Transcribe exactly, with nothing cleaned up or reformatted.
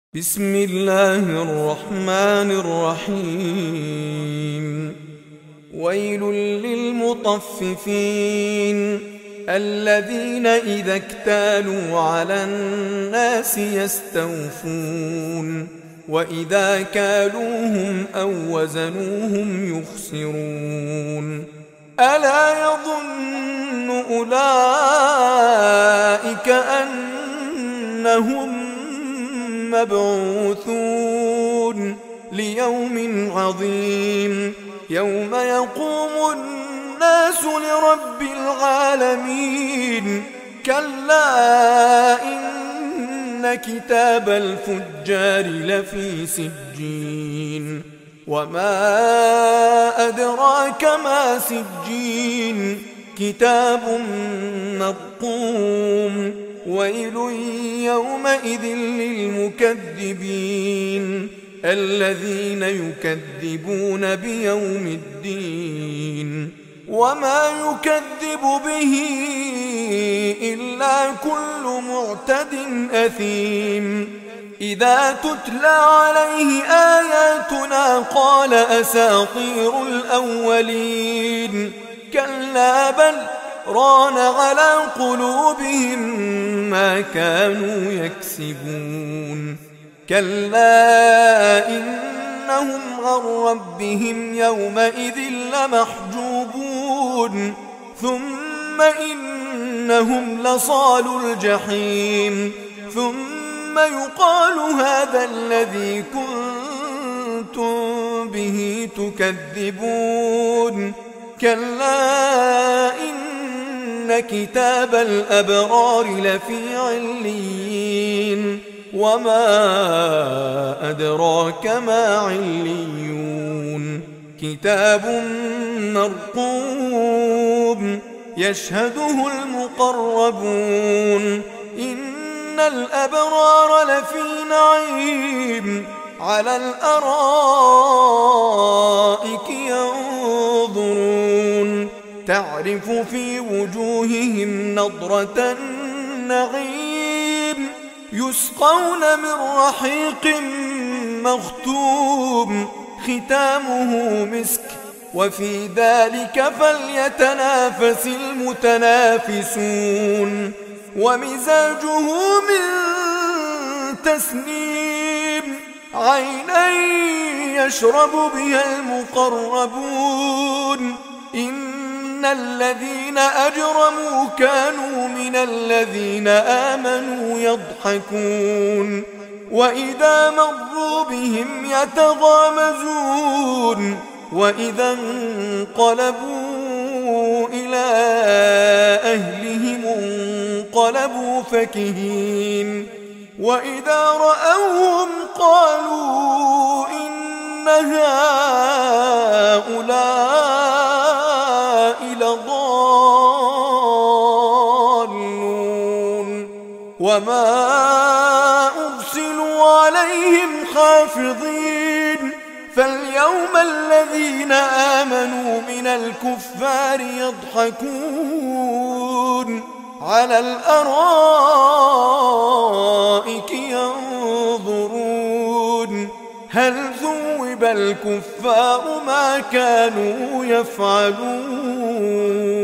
بسم الله الرحمن الرحيم. ويل للمطففين الذين إذا اكتالوا على الناس يستوفون وإذا كالوهم أو وزنوهم يخسرون. ألا يظن أولئك أنهم مبعوثون ليوم عظيم يوم يقوم الناس لرب العالمين. كلا إن كتاب الفجار لفي سجين وما أدراك ما سجين كتاب مرقوم. ويل يومئذ للمكذبين الذين يكذبون بيوم الدين وما يكذب به إلا كل معتد أثيم. إذا تتلى عليه آياتنا قال أساطير الأولين. كلا بل ران على قلوبهم ما كانوا يكسبون. كلا إنهم عن ربهم يومئذ لمحجوبون ثم إنهم لصال الجحيم ثم يقال هذا الذي كنتم به تكذبون. كلا إن كتاب الأبرار لفي عليين وما أدراك ما عليون. كتاب مرقوم يشهده المقربون. إن الأبرار لفي نعيم على الأرائك ينظرون تعرف في وجوههم نضرة النعيم يسقون من رحيق مختوم ختامه مسك وفي ذلك فليتنافس المتنافسون. ومزاجه من تسنيم عينا يشرب بها المقربون. إن الذين أجرموا كانوا من الذين آمنوا يضحكون وإذا مروا بهم يتغامزون وإذا انقلبوا إلى أهلهم انقلبوا فكهين وإذا رأوهم قالوا إن هؤلاء لضالون. وما أرسلوا عليهم حافظين. فاليوم الذين آمنوا من الكفار يضحكون على الأرائك ينظرون هل ثوب الكفار ما كانوا يفعلون.